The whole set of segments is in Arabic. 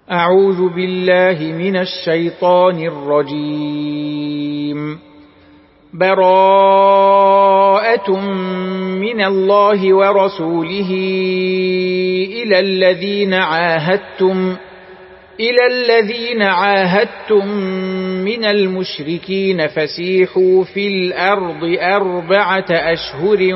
أعوذ بالله من الشيطان الرجيم. براءة من الله ورسوله إلى الذين عاهدتم من المشركين فسيحوا في الأرض 4 أشهر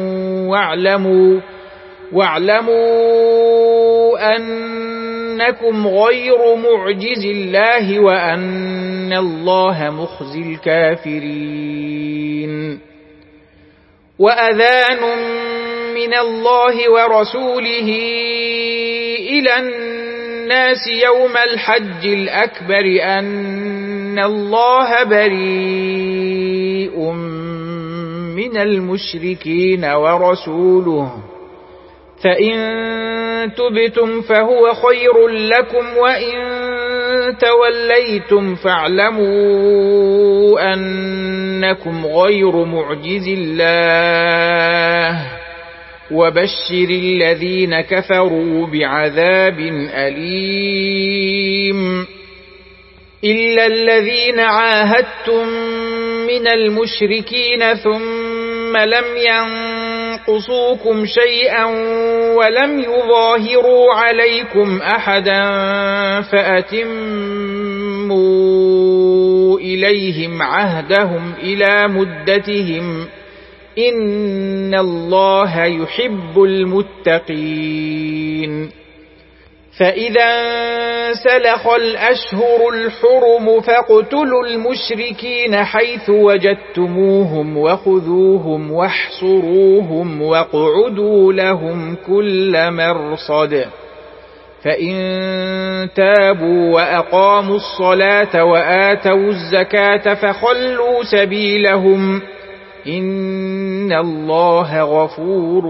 واعلموا أنكم غير معجز الله وأن الله مخزي الكافرين. وأذان من الله ورسوله إلى الناس يوم الحج الأكبر أن الله بريء من المشركين ورسوله، فإن تبتم فهو خير لكم، وإن توليتم فاعلموا أنكم غير معجز الله، وبشر الذين كفروا بعذاب أليم. إلا الذين عاهدتم من المشركين ثم لم ينقصوكم شيئا ولم يظاهروا عليكم أحدا فأتموا إليهم عهدهم إلى مدتهم، إن الله يحب المتقين. فإذا انسلخ الأشهر الحرم فاقتلوا المشركين حيث وجدتموهم وخذوهم واحصروهم واقعدوا لهم كل مرصد، فإن تابوا وأقاموا الصلاة وآتوا الزكاة فخلوا سبيلهم، إن الله غفور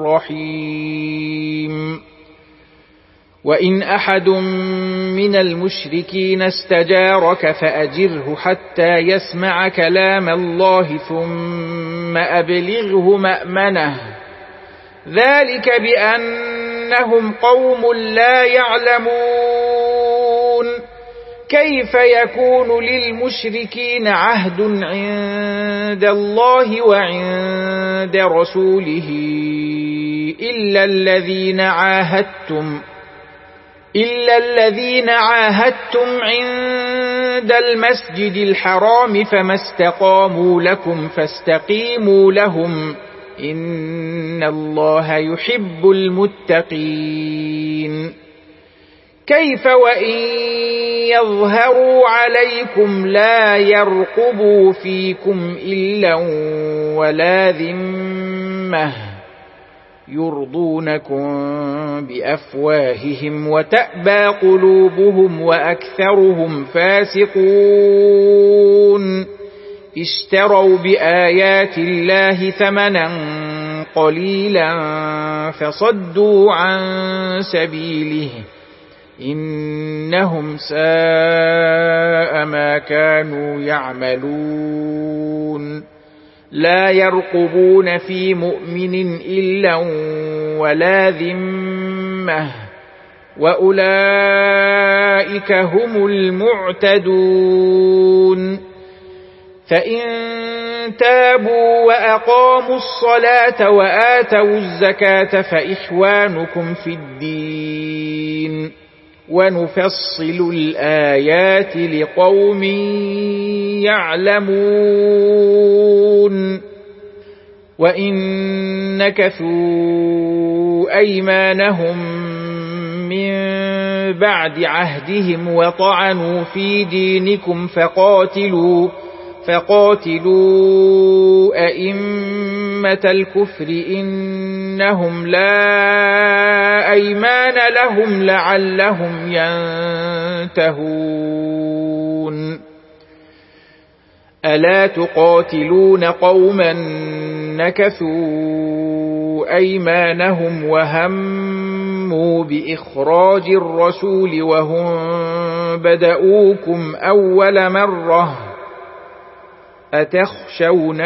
رحيم. وإن أحد من المشركين استجارك فأجره حتى يسمع كلام الله ثم أبلغه مأمنه، ذلك بأنهم قوم لا يعلمون. كيف يكون للمشركين عهد عند الله وعند رسوله إلا الذين عاهدتم عند المسجد الحرام، فما استقاموا لكم فاستقيموا لهم، إن الله يحب المتقين. كيف وإن يظهروا عليكم لا يرقبوا فيكم إلا ولا ذمة، يرضونكم بأفواههم وتأبى قلوبهم وأكثرهم فاسقون. اشتروا بآيات الله ثمنا قليلا فصدوا عن سبيله، إنهم ساء ما كانوا يعملون. لا يرقبون في مؤمن إلا ولا ذمة، وأولئك هم المعتدون. فإن تابوا وأقاموا الصلاة وآتوا الزكاة فإخوانكم في الدين، ونفصل الآيات لقوم يعلمون. وإن نكثوا أيمانهم من بعد عهدهم وطعنوا في دينكم فقاتلوا أئمة الكفر إنهم لا أيمان لهم لعلهم ينتهون. ألا تقاتلون قوما نكثوا أيمانهم وهموا بإخراج الرسول وهم بدؤوكم أول مرة،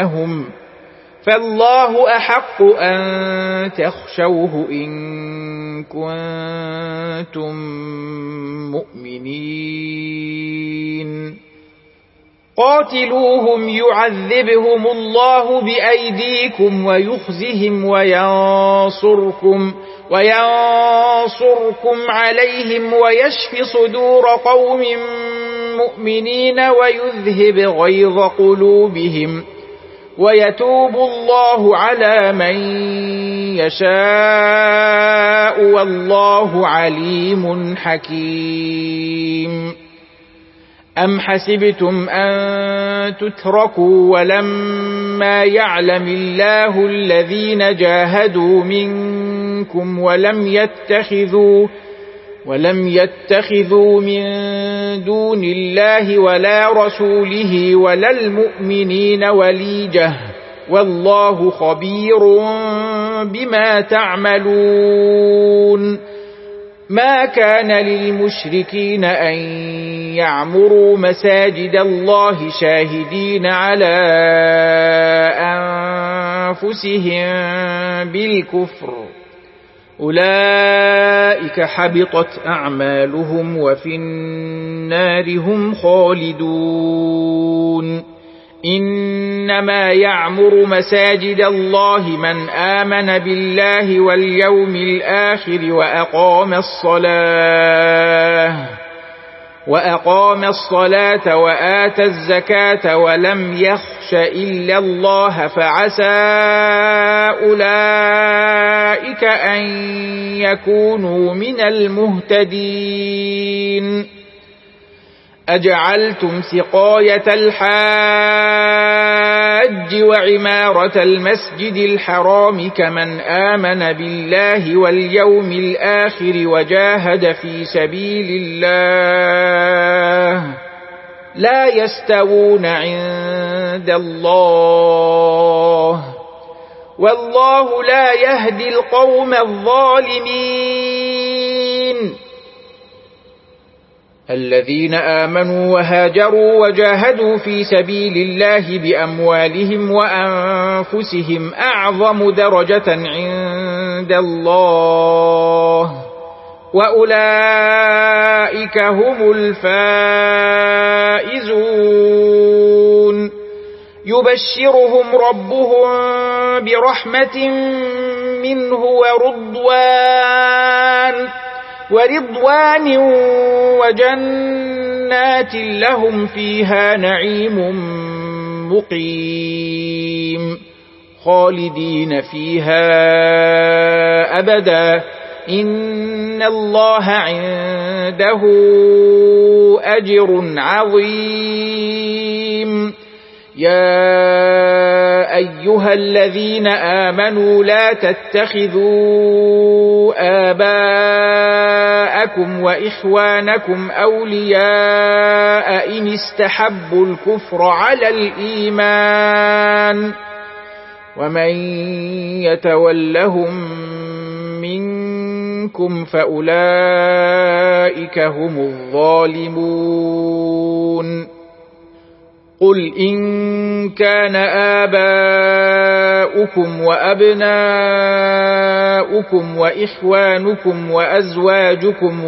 أتخشونهم؟ فالله أحق أن تخشوه إن كنتم مؤمنين قاتلوهم يعذبهم الله بأيديكم ويخزهم وينصركم عليهم ويشف صدور قوم مؤمنين ويذهب غيظ قلوبهم ويتوب الله على من يشاء والله عليم حكيم أم حسبتم أن تتركوا ولما يعلم الله الذين جاهدوا منكم ولم يتخذوا من دون الله ولا رسوله ولا المؤمنين وليجة والله خبير بما تعملون ما كان للمشركين أن يعمروا مساجد الله شاهدين على أنفسهم بالكفر أولئك حبطت أعمالهم وفي النار هم خالدون إنما يعمر مساجد الله من آمن بالله واليوم الآخر وأقام الصلاة وآتى الزكاة ولم يخش إلا الله فعسى أولئك أن يكونوا من المهتدين أجعلتم سقاية الحاج وعمارة المسجد الحرام كمن آمن بالله واليوم الآخر وجاهد في سبيل الله لا يستوون عند الله والله لا يهدي القوم الظالمين الذين آمنوا وهاجروا وجاهدوا في سبيل الله بأموالهم وأنفسهم أعظم درجة عند الله وأولئك هم الفائزون يبشرهم ربهم برحمة منه ورضوان وجنات لهم فيها نعيم مقيم خالدين فيها أبدا إن الله عنده أجر عظيم يا أيها الذين آمنوا لا تتخذوا آباءكم وإخوانكم أولياء إن استحبوا الكفر على الإيمان ومن يتولهم منكم فأولئك هم الظالمون قل إن كان آباؤكم وأبناؤكم وإخوانكم وأزواجكم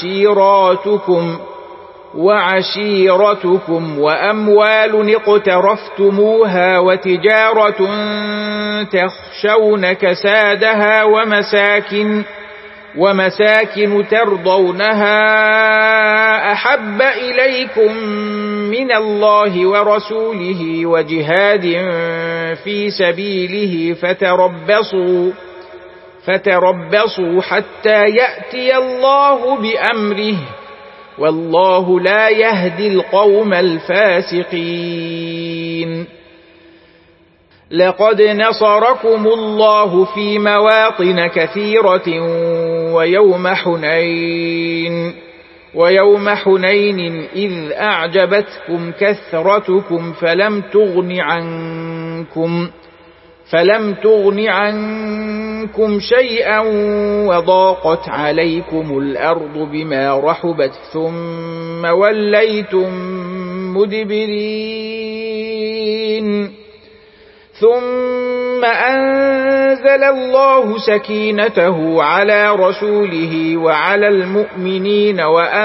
وعشيرتكم وأموال اقترفتموها وتجارة تخشون كسادها ومساكن ترضونها أحب إليكم من الله ورسوله وجهاد في سبيله فتربصوا حتى يأتي الله بأمره والله لا يهدي القوم الفاسقين لقد نصركم الله في مواطن كثيرة ويوم حنين إذ أعجبتكم كثرتكم فلم تغن عنكم شيئا وضاقت عليكم الأرض بما رحبت ثم وليتم مدبرين ثم ثم أنزل الله سكينته على رسوله وعلى المؤمنين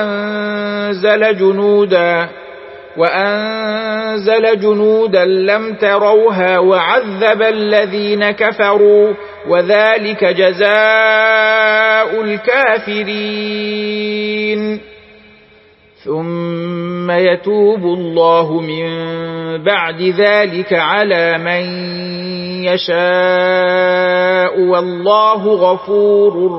وأنزل جنودا لم تروها وعذب الذين كفروا وذلك جزاء الكافرين. ثم يتوب الله من بعد ذلك على من يشاء والله غفور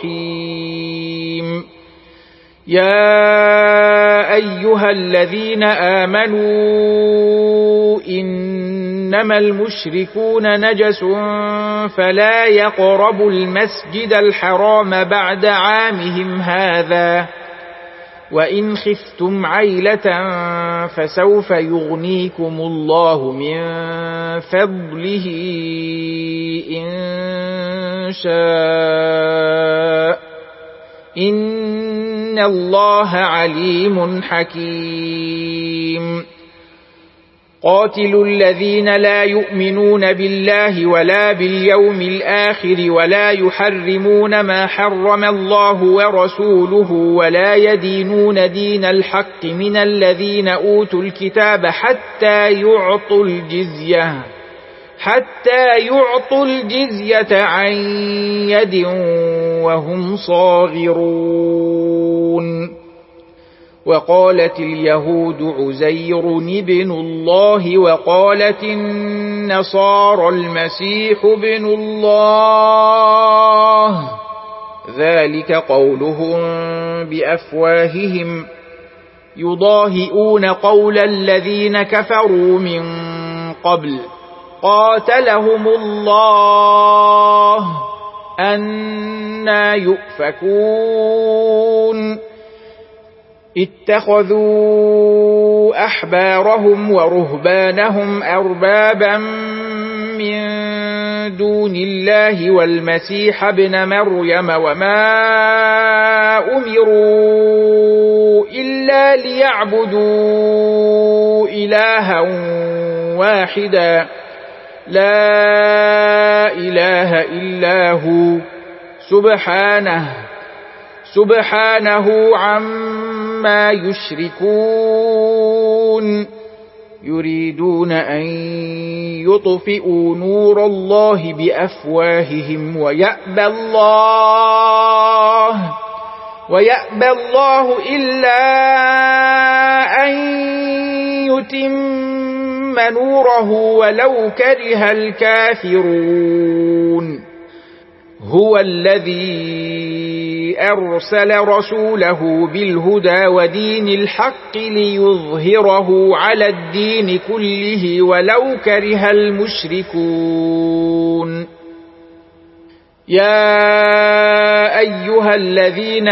رحيم. يا أيها الذين آمنوا إنما المشركون نجس فلا يقربوا المسجد الحرام بعد عامهم هذا وإن خفتم عيلة فسوف يغنيكم الله من فضله إن شاء إن الله عليم حكيم. قاتلوا الذين لا يؤمنون بالله ولا باليوم الآخر ولا يحرمون ما حرم الله ورسوله ولا يدينون دين الحق من الذين أوتوا الكتاب حتى يعطوا الجزية عن يد وهم صاغرون. وقالت اليهود عزير ابن الله وقالت النصارى المسيح ابن الله ذلك قولهم بأفواههم يضاهئون قول الذين كفروا من قبل قاتلهم الله أنى يؤفكون. اتخذوا أحبارهم ورهبانهم أربابا من دون الله والمسيح ابن مريم وما أمروا إلا ليعبدوا إلها واحدا لا إله إلا هو سبحانه عما يشركون. يريدون أن يطفئوا نور الله بأفواههم ويأبى الله إلا أن يتم نوره ولو كره الكافرون. هو الذي أرسل رسوله بالهدى ودين الحق ليظهره على الدين كله ولو كره المشركون. يا أيها الذين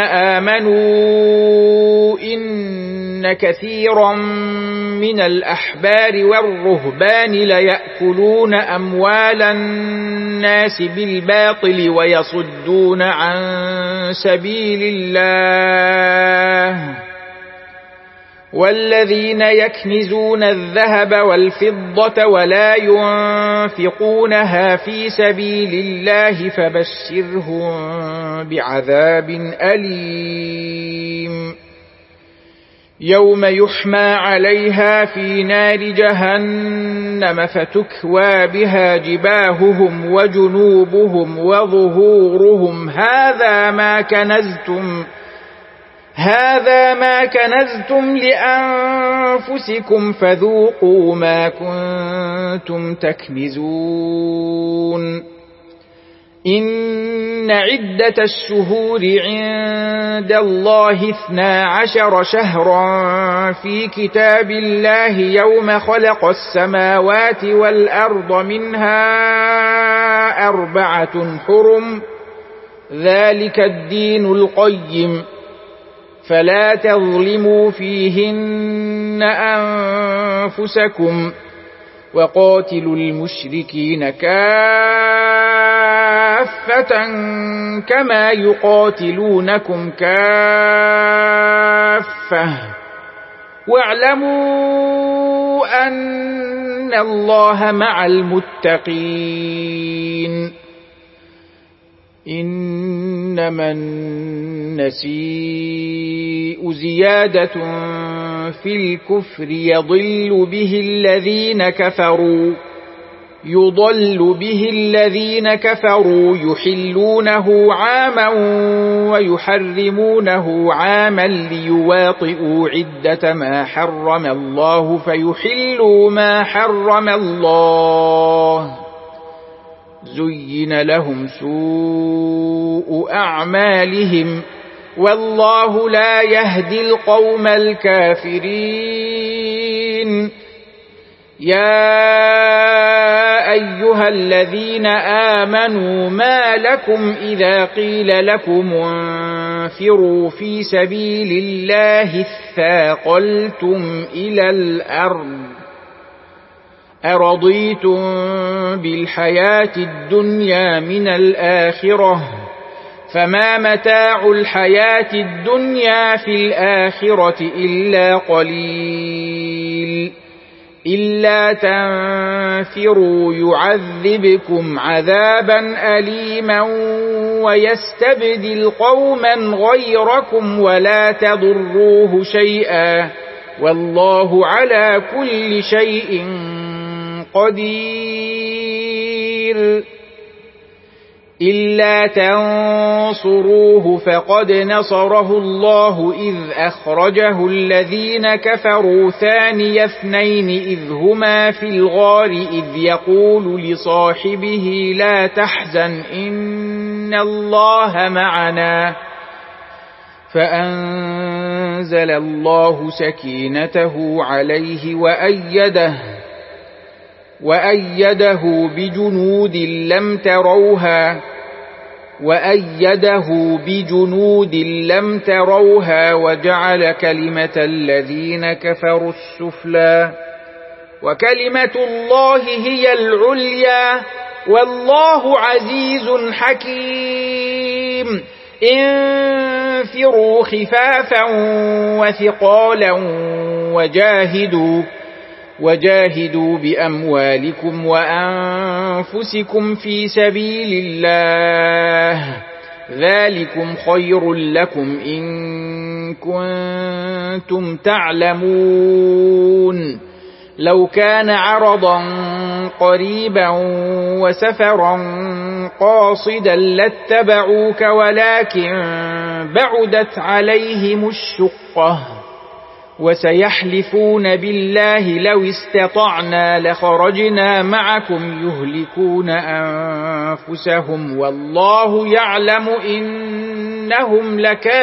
آمنوا إن كثيرا من الأحبار والرهبان ليأكلون أموال الناس بالباطل ويصدون عن سبيل الله والذين يكنزون الذهب والفضة ولا ينفقونها في سبيل الله فبشرهم بعذاب أليم. يوم يحمى عليها في نار جهنم فتكوى بها جباههم وجنوبهم وظهورهم هذا ما كنزتم لأنفسكم فذوقوا ما كنتم تكنزون. إن عدة الشهور عند الله 12 شهرا في كتاب الله يوم خلق السماوات والأرض منها 4 حرم ذلك الدين القيم فلا تظلموا فيهن أنفسكم وقاتلوا المشركين كافة كما يقاتلونكم كافة واعلموا أن إن الله مع المتقين. إنما النسيء زيادة في الكفر يضل به الذين كفروا يحلونه عاما ويحرمونه عاما ليواطئوا عدة ما حرم الله فيحلوا ما حرم الله. زين لهم سوء أعمالهم والله لا يهدي القوم الكافرين. يا أيها الذين آمنوا ما لكم إذا قيل لكم انفروا في سبيل الله اثاقلتم إلى الأرض أرضيتم بالحياة الدنيا من الآخرة فما متاع الحياة الدنيا في الآخرة إلا قليل. إلا تنفروا يعذبكم عذابا أليما ويستبدل قوما غيركم ولا تضروه شيئا والله على كل شيء قدير. إلا تنصروه فقد نصره الله إذ أخرجه الذين كفروا ثاني اثنين إذ هما في الغار إذ يقول لصاحبه لا تحزن إن الله معنا فأنزل الله سكينته عليه وأيده بجنود لم تروها وجعل كلمة الذين كفروا السفلى وكلمة الله هي العليا والله عزيز حكيم. انفروا خفافا وثقالا وجاهدوا بأموالكم وأنفسكم في سبيل الله ذلكم خير لكم إن كنتم تعلمون. لو كان عرضا قريبا وسفرا قاصدا لاتبعوك ولكن بعدت عليهم الشقة وسيحلفون بالله لو استطعنا لخرجنا معكم يهلكون أنفسهم والله يعلم إنهم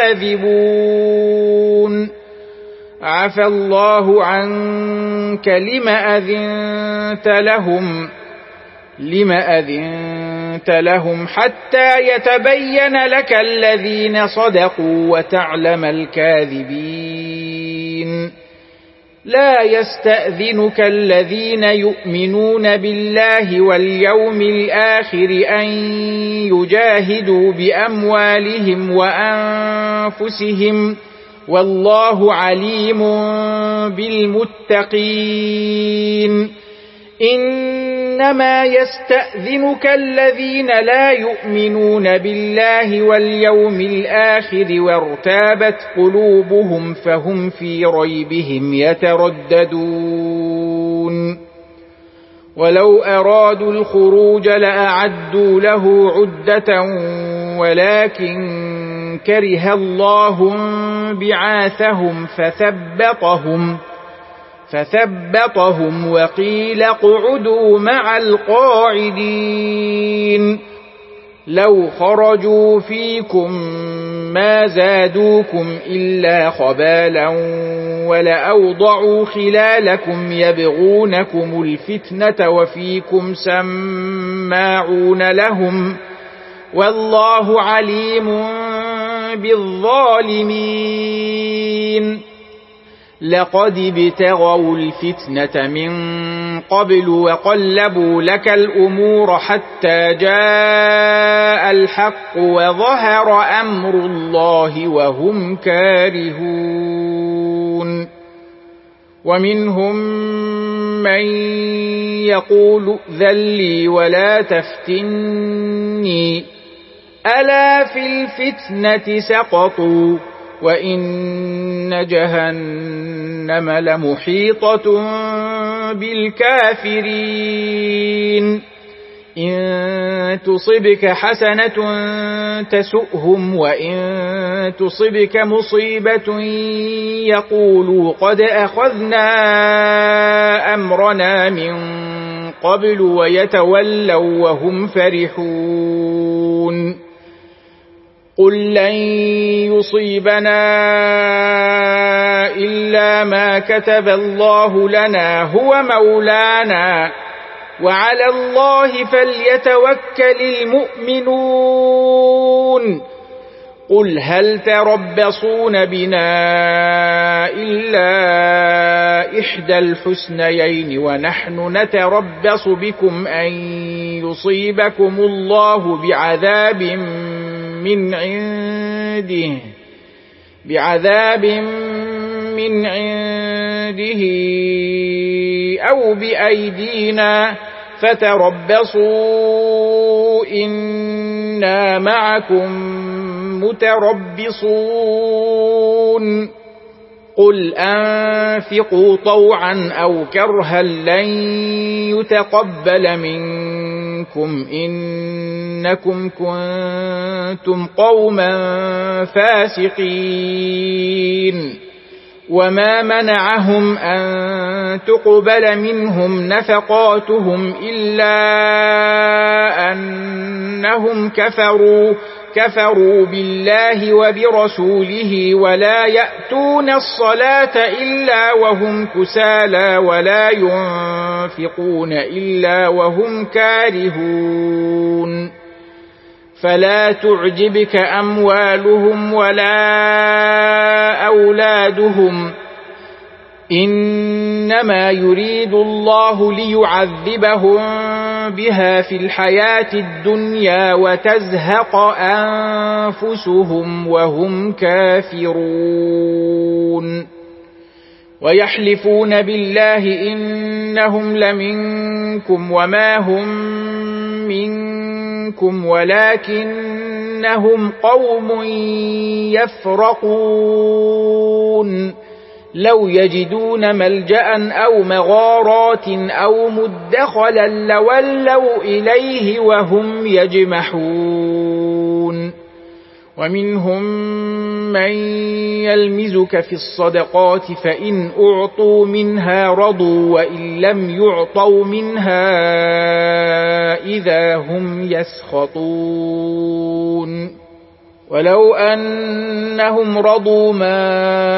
لكاذبون. عفى الله عنك لم أذنت لهم حتى يتبين لك الذين صدقوا وتعلم الكاذبين. لا يستأذنك الذين يؤمنون بالله واليوم الآخر أن يجاهدوا بأموالهم وأنفسهم والله عليم بالمتقين. إنما يستأذنك الذين لا يؤمنون بالله واليوم الآخر وارتابت قلوبهم فهم في ريبهم يترددون. ولو أرادوا الخروج لأعدوا له عدة ولكن كره الله بعاثهم فثبطهم وقيل اقعدوا مع القاعدين. لو خرجوا فيكم ما زادوكم إلا خبالا ولأوضعوا خلالكم يبغونكم الفتنة وفيكم سماعون لهم والله عليم بالظالمين. لقد ابتغوا الفتنة من قبل وقلبوا لك الأمور حتى جاء الحق وظهر أمر الله وهم كارهون. ومنهم من يقول ائذن لي ولا تفتني ألا في الفتنة سقطوا وإن جهنم لمحيطة بالكافرين إن تصبك حسنة تسؤهم وإن تصبك مصيبة يقولوا قد أخذنا أمرنا من قبل ويتولوا وهم فرحون قل لن يصيبنا إلا ما كتب الله لنا هو مولانا وعلى الله فليتوكل المؤمنون قل هل تربصون بنا إلا إحدى الحسنيين ونحن نتربص بكم أن يصيبكم الله بعذاب من عنده أو بأيدينا فتربصوا إنا معكم متربصون قل أنفقوا طوعا أو كرها لن يتقبل منكم إنكم كنتم قوما فاسقين وما منعهم أن تقبل منهم نفقاتهم إلا أنهم كفروا بالله وبرسوله ولا يأتون الصلاة إلا وهم كسالى ولا ينفقون إلا وهم كارهون فلا تعجبك أموالهم ولا أولادهم إنما يريد الله ليعذبهم بها في الحياة الدنيا وتزهق أنفسهم وهم كافرون ويحلفون بالله إنهم لمنكم وما هم منكم ولكنهم قوم يفرقون لو يجدون ملجأ أو مغارات أو مدخلا لولوا إليه وهم يجمحون ومنهم من يلمزك في الصدقات فإن أعطوا منها رضوا وإن لم يعطوا منها إذا هم يسخطون ولو أنهم رضوا ما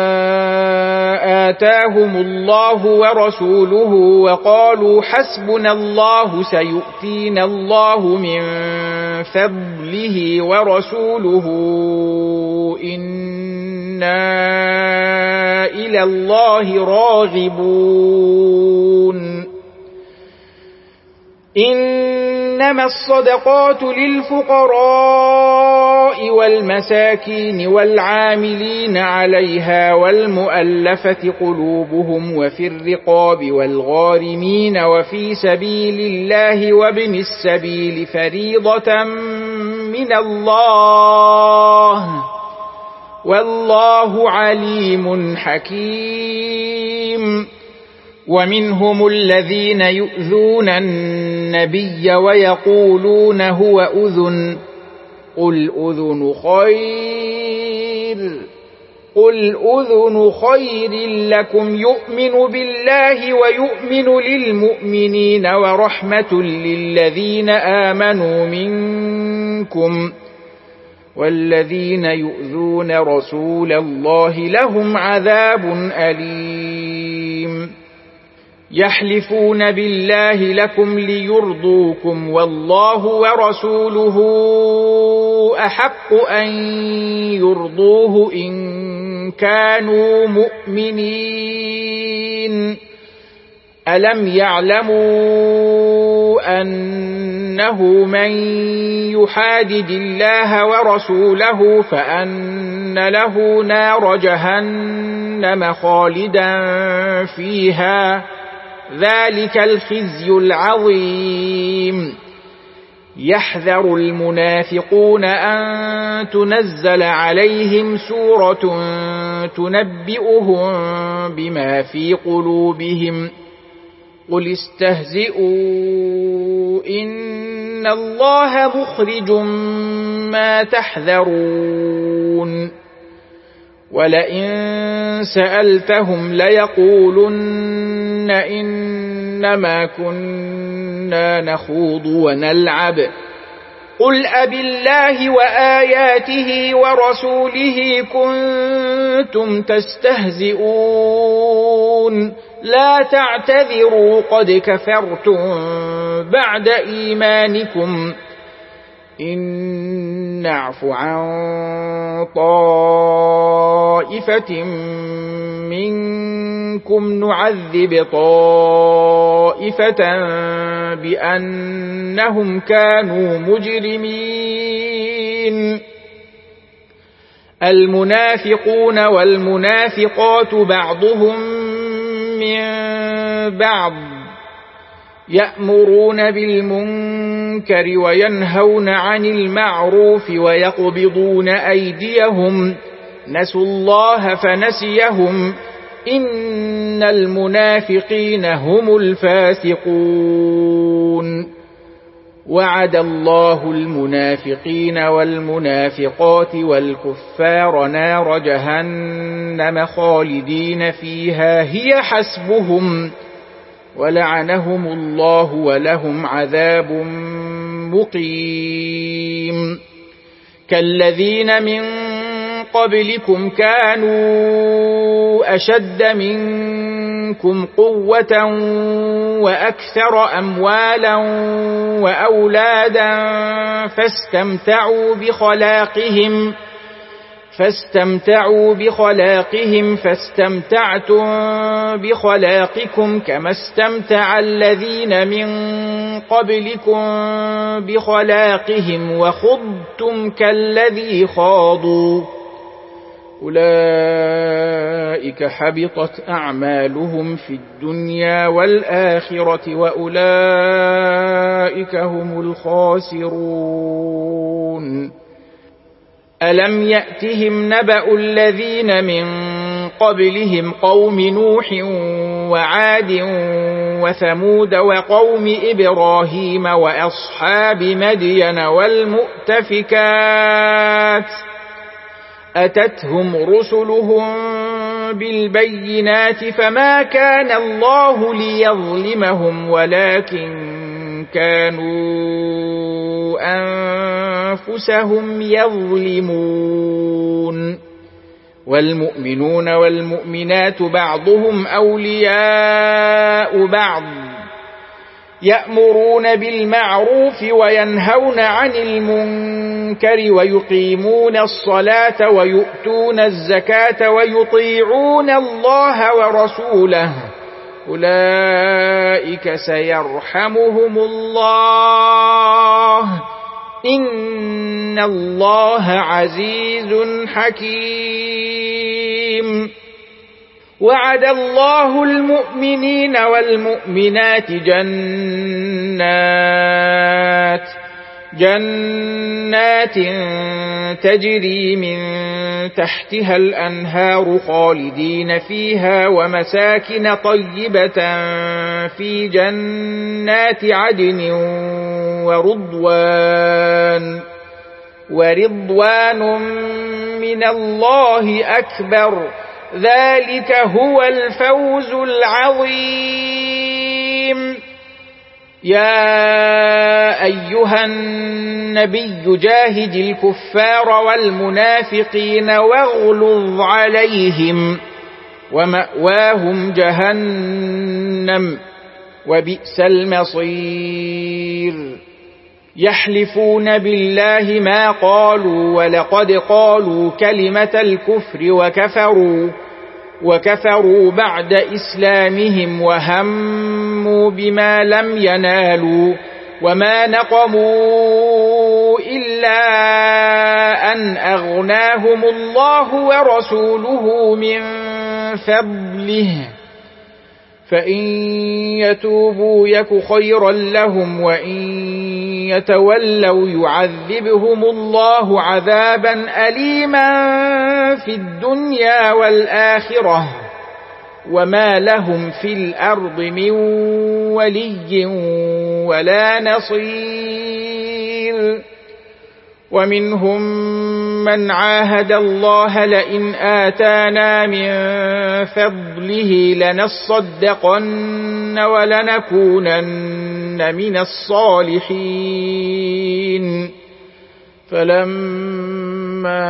آتاهم الله ورسوله وقالوا حسبنا الله سيؤتينا الله من فضله ورسوله إنا إلى الله راغبون إنما الصدقات للفقراء والمساكين والعاملين عليها والمؤلفة قلوبهم وفي الرقاب والغارمين وفي سبيل الله وابن السبيل فريضة من الله والله عليم حكيم ومنهم الذين يؤذون النبي ويقولون هو أذن قل أذن خير لكم يؤمن بالله ويؤمن للمؤمنين ورحمة للذين آمنوا منكم والذين يؤذون رسول الله لهم عذاب أليم يحلفون بالله لكم ليرضوكم والله ورسوله أحق أن يرضوه إن كانوا مؤمنين ألم يعلموا أنه من يحادد الله ورسوله فأن له نار جهنم خالدا فيها ذلك الخزي العظيم. يحذر المنافقون أن تنزل عليهم سورة تنبئهم بما في قلوبهم قل استهزئوا إن الله مخرج ما تحذرون ولئن سألتهم ليقولن إنما كنا نخوض ونلعب قل أبالله وآياته ورسوله كنتم تستهزئون لا تعتذروا قد كفرتم بعد إيمانكم إن نعف عن طائفة منكم نعذب طائفة بأنهم كانوا مجرمين. المنافقون والمنافقات بعضهم من بعض يأمرون بالمنكر وينهون عن المعروف ويقبضون أيديهم نسوا الله فنسيهم إن المنافقين هم الفاسقون. وعد الله المنافقين والمنافقات والكفار نار جهنم خالدين فيها هي حسبهم ولعنهم الله ولهم عذاب مقيم. كالذين من قبلكم كانوا أشد منكم قوة وأكثر أموالا وأولادا فاستمتعوا بخلاقهم فاستمتعتم بخلاقكم كما استمتع الذين من قبلكم بخلاقهم وخضتم كالذي خاضوا أولئك حبطت أعمالهم في الدنيا والآخرة وأولئك هم الخاسرون. ألم يأتهم نبأ الذين من قبلهم قوم نوح وعاد وثمود وقوم إبراهيم وأصحاب مدين والمؤتفكات أتتهم رسلهم بالبينات فما كان الله ليظلمهم ولكن كانوا أنفسهم يظلمون. والمؤمنون والمؤمنات بعضهم أولياء بعض يأمرون بالمعروف وينهون عن المنكر ويقيمون الصلاة ويؤتون الزكاة ويطيعون الله ورسوله أولئك سيرحمهم الله إن الله عزيز حكيم. وعد الله المؤمنين والمؤمنات جنات تجري من تحتها الأنهار خالدين فيها ومساكن طيبة في جنات عدن ورضوان من الله أكبر ذلك هو الفوز العظيم. يا أيها النبي جاهد الكفار والمنافقين واغلظ عليهم ومأواهم جهنم وبئس المصير. يحلفون بالله ما قالوا ولقد قالوا كلمة الكفر وكفروا بعد إسلامهم وهموا بما لم ينالوا وما نقموا إلا أن أغناهم الله ورسوله من فضله فإن يتوبوا يك خيرا لهم وإن يتولوا يعذبهم الله عذابا أليما في الدنيا والآخرة وما لهم في الأرض من ولي ولا نصير. ومنهم من عاهد الله لئن آتانا من فضله لنصدقن ولنكونن من الصالحين فلما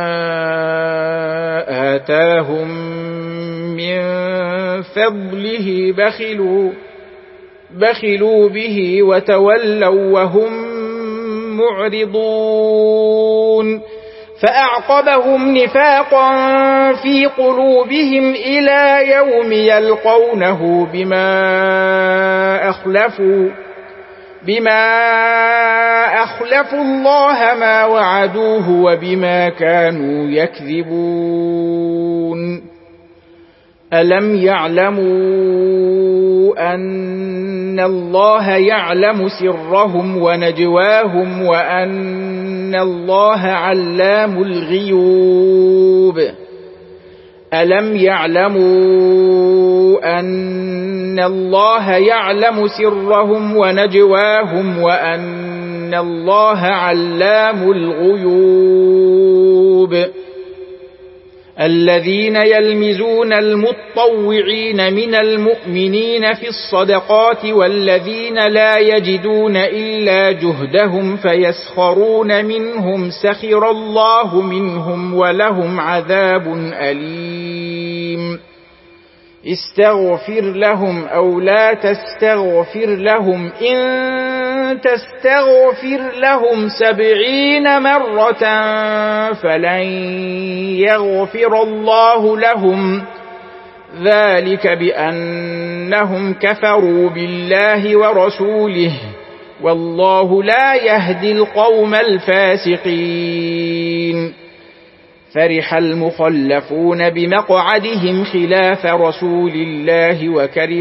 آتاهم من فضله بخلوا به وتولوا وهم معرضون فأعقبهم نفاقا في قلوبهم إلى يوم يلقونه بما أخلفوا الله ما وعدوه وبما كانوا يكذبون. ألم يعلموا أن الله يعلم سرهم ونجواهم وأن الله علام الغيوب. ألم يعلموا أن الله يعلم سرهم ونجواهم وأن الله علام الغيوب. الذين يلمزون المتطوعين من المؤمنين في الصدقات والذين لا يجدون إلا جهدهم فيسخرون منهم سخر الله منهم ولهم عذاب أليم. استغفر لهم أو لا تستغفر لهم إن تستغفر لهم 70 مرة فلن يغفر الله لهم ذلك بأنهم كفروا بالله ورسوله والله لا يهدي القوم الفاسقين. فرح المخلفون بمقعدهم خلاف رسول الله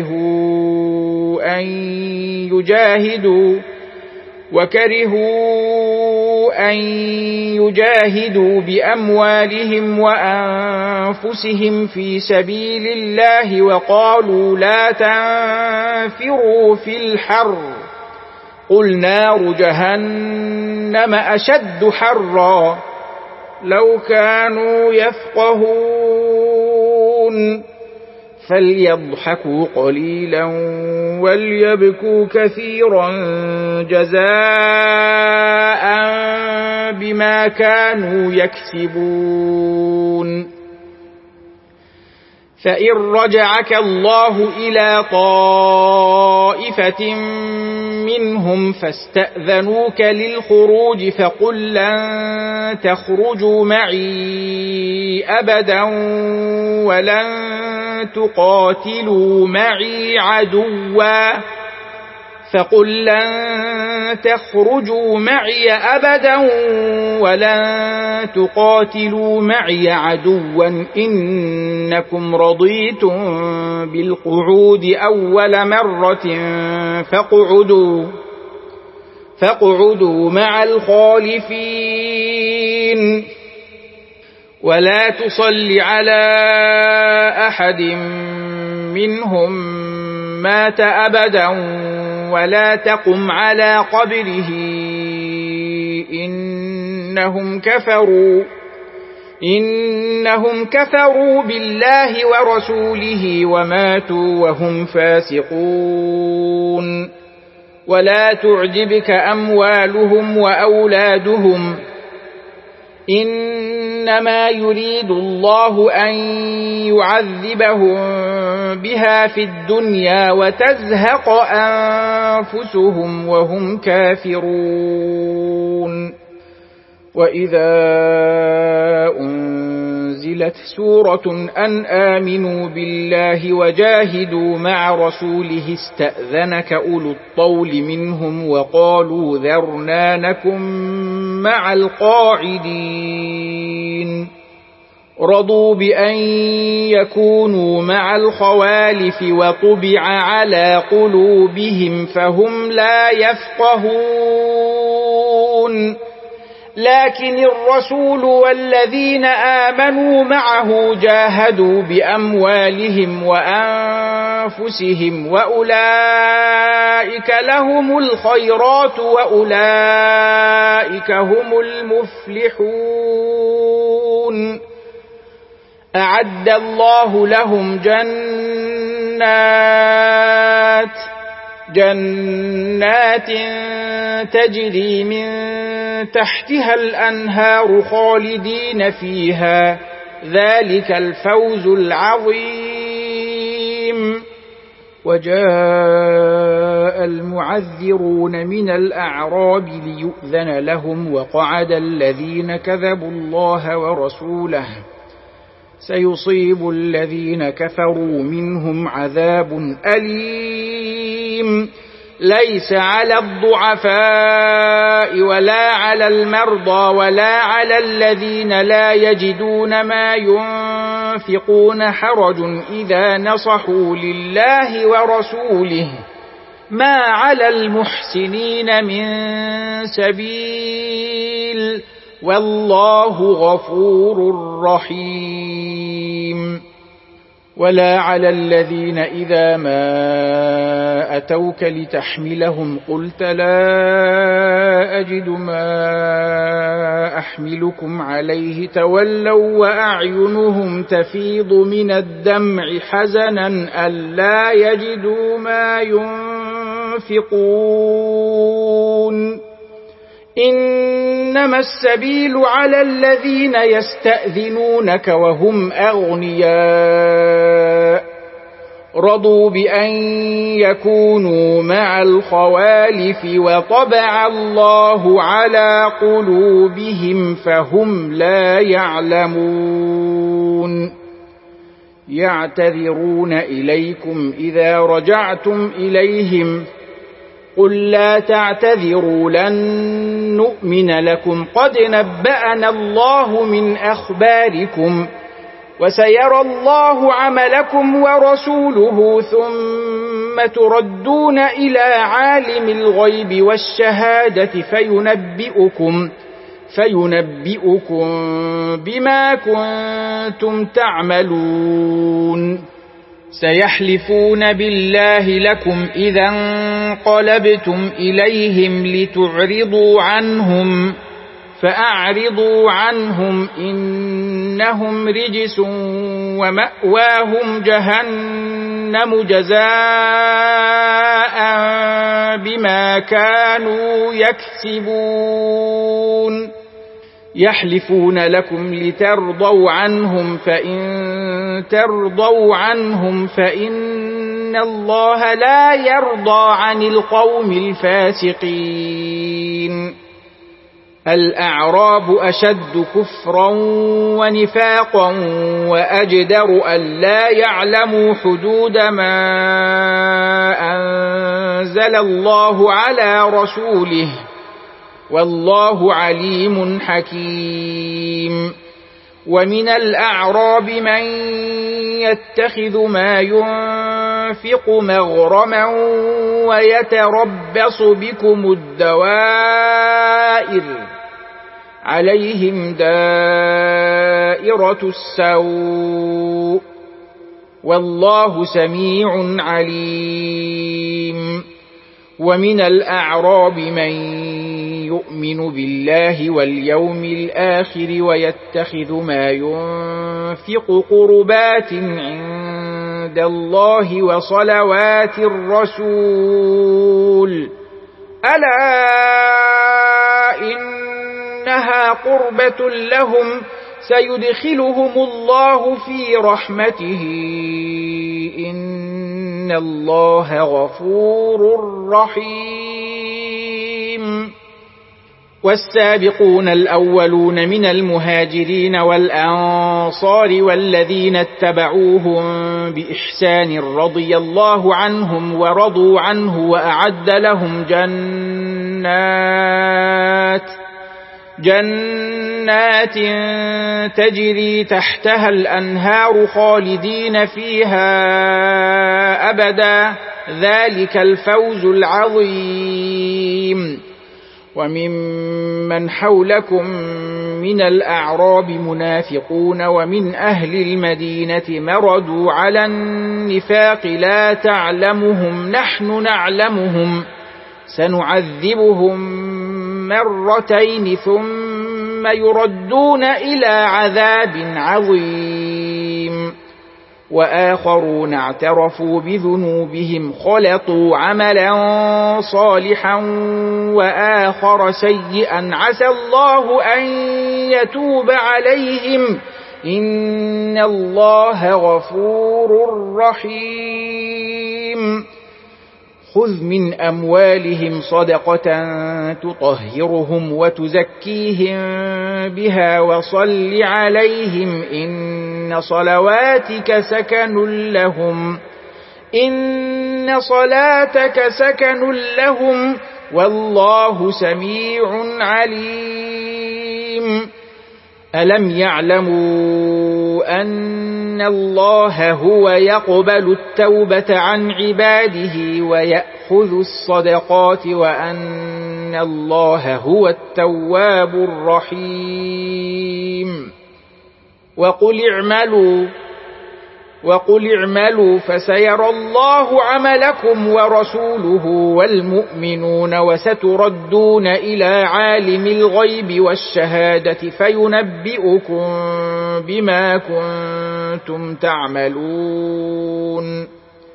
وكرهوا أن يجاهدوا بأموالهم وأنفسهم في سبيل الله وقالوا لا تنفروا في الحر قل نار جهنم أشد حرا لو كانوا يفقهون فليضحكوا قليلا وليبكوا كثيرا جزاء بما كانوا يكسبون. فإن رجعك الله إلى طائفة منهم فاستأذنوك للخروج فقل لن تخرجوا معي أبدا ولن تقاتلوا معي عدوا إنكم رضيتم بالقعود أول مرة فاقعدوا مع الخالفين ولا تصل على أحد منهم مات أبدا ولا تقم على قبره إنهم كفروا بالله ورسوله وماتوا وهم فاسقون. ولا تعجبك أموالهم وأولادهم إنما يريد الله أن يعذبهم بها في الدنيا وتزهق أنفسهم وهم كافرون. وإذا أنزلت سورة أن آمنوا بالله وجاهدوا مع رسوله استأذنك أولو الطول منهم وقالوا ذرنا نكن مع القاعدين رضوا بأن يكونوا مع الخوالف وطبع على قلوبهم فهم لا يفقهون لكن الرسول والذين آمنوا معه جاهدوا بأموالهم وأنفسهم وأولئك لهم الخيرات وأولئك هم المفلحون أعد الله لهم جنات تجري من تحتها الأنهار خالدين فيها ذلك الفوز العظيم. وجاء المعذرون من الأعراب ليؤذن لهم وقعد الذين كذبوا الله ورسوله سيصيب الذين كفروا منهم عذاب أليم ليس على الضعفاء ولا على المرضى ولا على الذين لا يجدون ما ينفقون حرج إذا نصحوا لله ورسوله ما على المحسنين من سبيل والله غفور رحيم. ولا على الذين إذا ما أتوك لتحملهم قلت لا أجد ما أحملكم عليه تولوا وأعينهم تفيض من الدمع حزنا ألا يجدوا ما ينفقون إنما السبيل على الذين يستأذنونك وهم أغنياء رضوا بأن يكونوا مع الخوالف وطبع الله على قلوبهم فهم لا يعلمون يعتذرون إليكم إذا رجعتم إليهم قل لا تعتذروا لن نؤمن لكم قد نبأنا الله من أخباركم وسيرى الله عملكم ورسوله ثم تردون إلى عالم الغيب والشهادة فينبئكم بما كنتم تعملون سيحلفون بالله لكم إذا انقلبتم إليهم لتعرضوا عنهم فأعرضوا عنهم إنهم رجس ومأواهم جهنم جزاء بما كانوا يكسبون يحلفون لكم لترضوا عنهم فإن ترضوا عنهم فإن الله لا يرضى عن القوم الفاسقين الأعراب أشد كفرا ونفاقا وأجدر ألا يعلموا حدود ما أنزل الله على رسوله والله عليم حكيم ومن الأعراب من يتخذ ما ينفق مغرما ويتربص بكم الدوائر عليهم دائرة السوء والله سميع عليم ومن الأعراب من يؤمن بالله واليوم الآخر ويتخذ ما ينفق قربات عند الله وصلوات الرسول ألا إنها قربة لهم سيدخلهم الله في رحمته إن الله غفور رحيم والسابقون الأولون من المهاجرين والأنصار والذين اتبعوهم بإحسان رضي الله عنهم ورضوا جنات تجري تحتها الأنهار خالدين فيها أبدا ذلك الفوز العظيم. وممن حولكم من الأعراب منافقون ومن أهل المدينة مردوا على النفاق لا تعلمهم نحن نعلمهم سنعذبهم مرتين ثم يردون إلى عذاب عظيم. وآخرون اعترفوا بذنوبهم خلطوا عملا صالحا وآخر سيئا عسى الله أن يتوب عليهم إن الله غفور رحيم. خذ من أموالهم صدقة تطهرهم وتزكيهم بها وصل عليهم إن صلواتك سكن لهم والله سميع عليم. ألم يعلموا أن الله هو يقبل التوبة عن عباده ويأخذ الصدقات وأن الله هو التواب الرحيم. وقل اعملوا فسيرى الله عملكم ورسوله والمؤمنون وستردون إلى عالم الغيب والشهادة فينبئكم بما كنتم تعملون.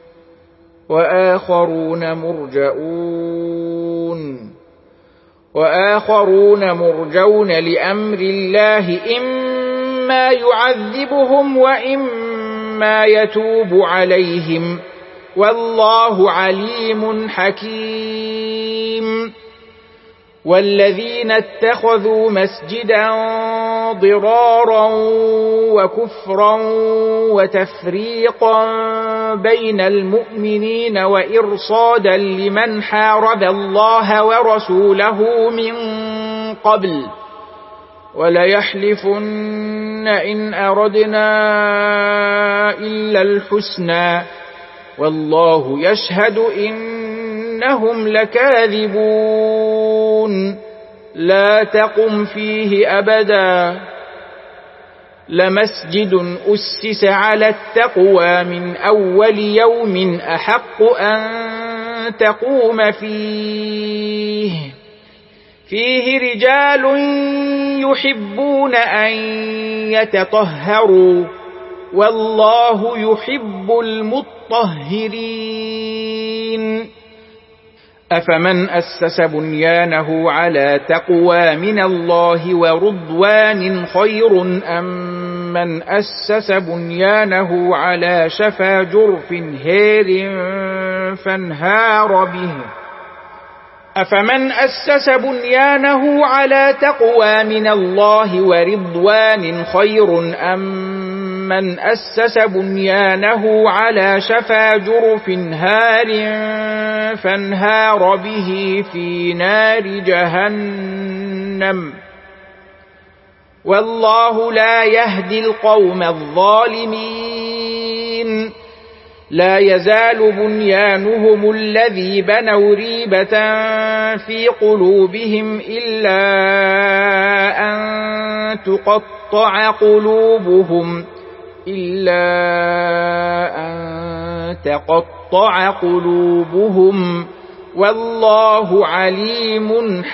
وآخرون مرجون لأمر الله إما يعذبهم وإما يتوب عليهم والله عليم حكيم. والذين اتخذوا مسجدا ضرارا وكفرا وتفريقا بين المؤمنين وإرصادا لمن حارب الله ورسوله من قبل وليحلفن إن أردنا إلا الحسنى والله يشهد إنهم لكاذبون. لا تقم فيه أبدا لمسجد أسس على التقوى من أول يوم أحق أن تقوم فيه رجال يحبون أن يتطهروا والله يحب المطهرين. أفمن أسس بنيانه على تقوى من الله ورضوان خير أم من أسس بنيانه على شفا جرف هار فانهار به. أفمن أسس بنيانه على تقوى من الله ورضوان خير أم من أسس بنيانه على شفا جرف هار فانهار به في نار جهنم والله لا يهدي القوم الظالمين. لا يزال بنيانهم الذي بنوا ريبة في قلوبهم إلا أن تقطع قلوبهم والله عليم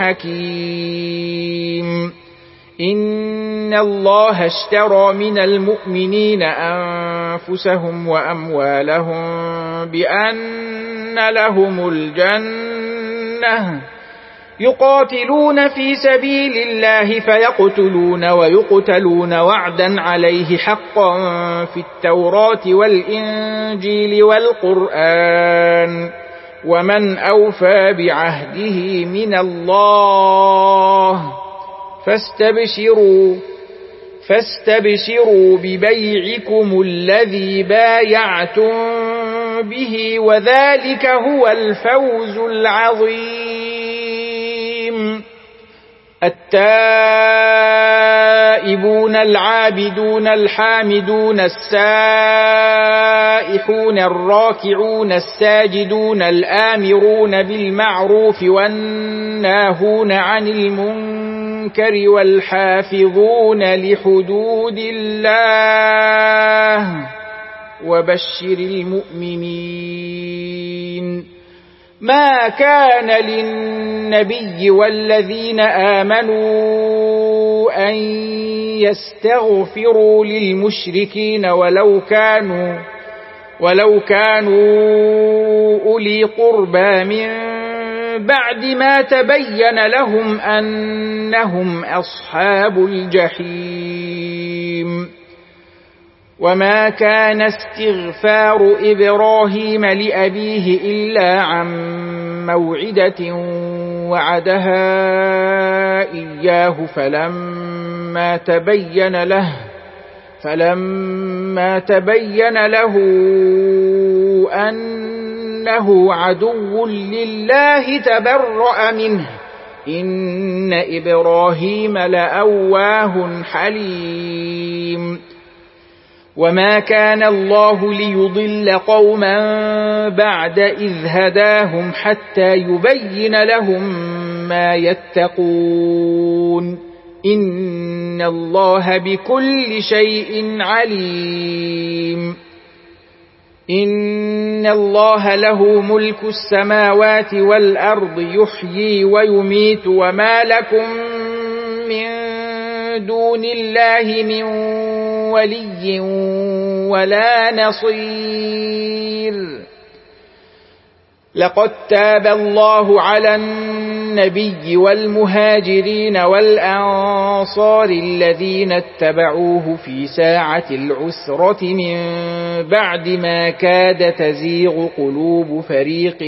حكيم. إن الله اشترى من المؤمنين أنفسهم وأموالهم بأن لهم الجنة يقاتلون في سبيل الله فيقتلون ويقتلون وعدا عليه حقا في التوراة والإنجيل والقرآن ومن أوفى بعهده من الله فاستبشروا ببيعكم الذي بايعتم به وذلك هو الفوز العظيم. التائبون العابدون الحامدون السائحون الراكعون الساجدون الآمرون بالمعروف والناهون عن المنكر والحافظون لحدود الله وبشر المؤمنين. ما كان للنبي والذين آمنوا أن يستغفروا للمشركين ولو كانوا أولي قربى من بعد ما تبين لهم أنهم أصحاب الجحيم. وما كان استغفار إبراهيم لأبيه إلا عن موعدة وعدها إياه فلما تبين له أنه عدو لله تبرأ منه إن إبراهيم لأواه حليم. وما كان الله ليضل قوما بعد إذ هداهم حتى يبين لهم ما يتقون إن الله بكل شيء عليم. إن الله له ملك السماوات والأرض يحيي ويميت وما لكم من دون الله من ولي ولا نصير. لقد تاب الله على النبي والمهاجرين والأنصار الذين اتبعوه في ساعة العسرة من بعد ما كاد تزيغ قلوب فريق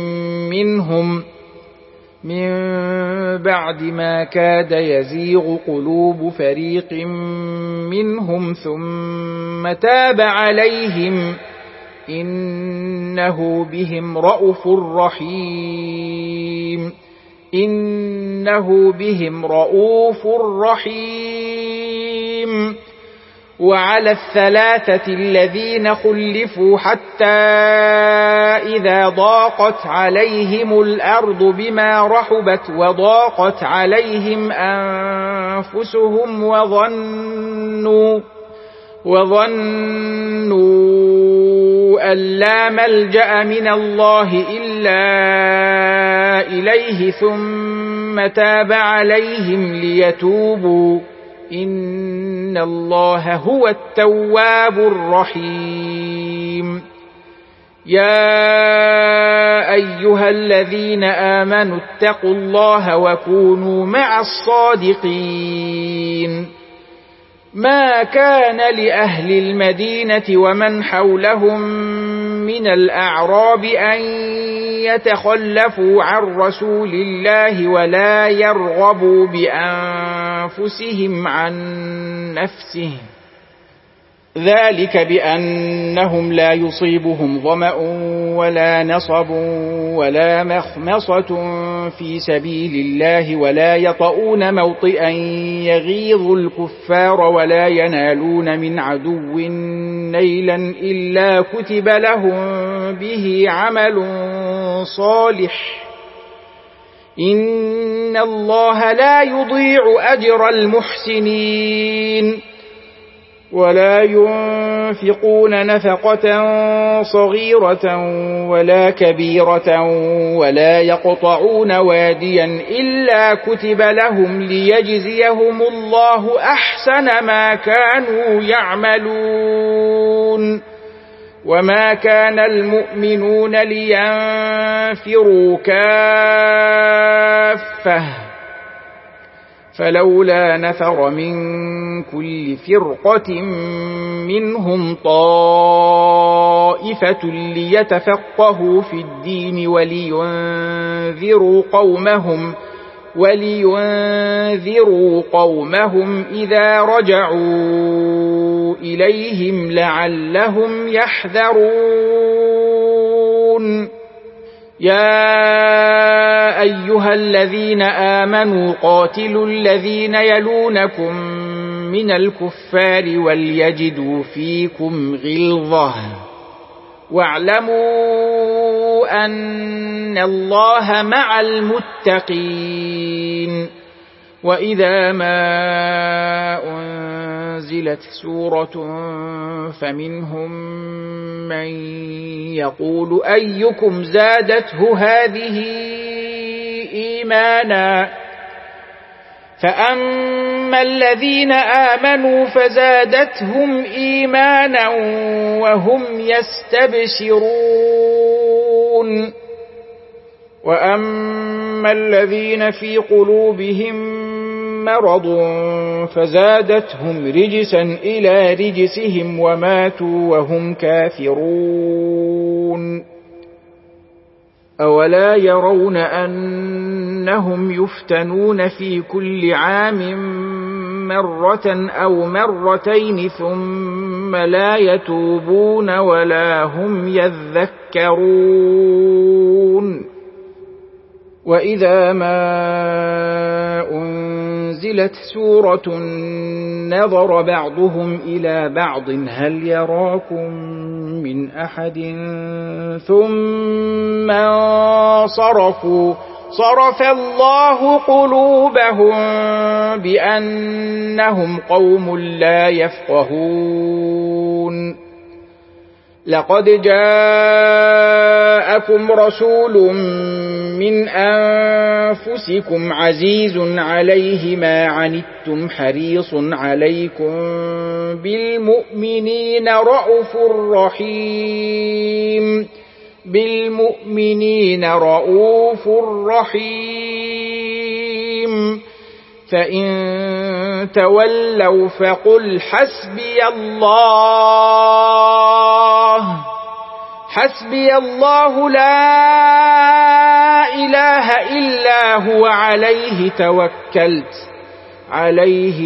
منهم ثم تاب عليهم إنه بهم رءوف رحيم. وعلى الثلاثة الذين خلفوا حتى إذا ضاقت عليهم الأرض بما رحبت وضاقت عليهم أنفسهم وظنوا أن لا ملجأ من الله إلا إليه ثم تاب عليهم ليتوبوا إن الله هو التواب الرحيم. يا أيها الذين آمنوا اتقوا الله وكونوا مع الصادقين. ما كان لأهل المدينة ومن حولهم من الأعراب أن يتخلفوا عن رسول الله ولا يرغبوا بأنفسهم عن نفسه ذلك بأنهم لا يصيبهم ظمأ ولا نصب ولا مخمصة في سبيل الله ولا يطؤون موطئا يغيظ الكفار ولا ينالون من عدو نيلا إلا كتب لهم به عمل صالح إن الله لا يضيع أجر المحسنين. ولا ينفقون نفقة صغيرة ولا كبيرة ولا يقطعون واديا إلا كتب لهم ليجزيهم الله أحسن ما كانوا يعملون. وما كان المؤمنون لينفروا كافة فلولا نفر من كل فرقة منهم طائفة ليتفقهوا في الدين ولينذروا قومهم إذا رجعوا إليهم لعلهم يحذرون. يا أيها الذين آمنوا قاتلوا الذين يلونكم من الكفار وليجدوا فيكم غلظة واعلموا أن الله مع المتقين. وإذا ما أنزلت سورة فمنهم من يقول أيكم زادته هذه إيمانا فأما الذين آمنوا فزادتهم إيمانا وهم يستبشرون وأما الذين في قلوبهم مرض فزادتهم رجسا إلى رجسهم وماتوا وهم كافرون. أولا يرون أنهم يفتنون في كل عام مرة أو مرتين ثم لا يتوبون ولا هم يذكرون. وإذا ما أنزلت سورة نظر بعضهم إلى بعض هل يراكم من أحد ثم انصرفوا صرف الله قلوبهم بأنهم قوم لا يفقهون. لقد جاءكم رسول من أنفسكم عزيز عليه ما عنتم حريص عليكم بالمؤمنين رؤوف رحيم. فإن تولوا فقل حسبي الله لا إله إلا هو عليه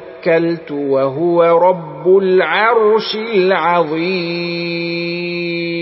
توكلت وهو رب العرش العظيم.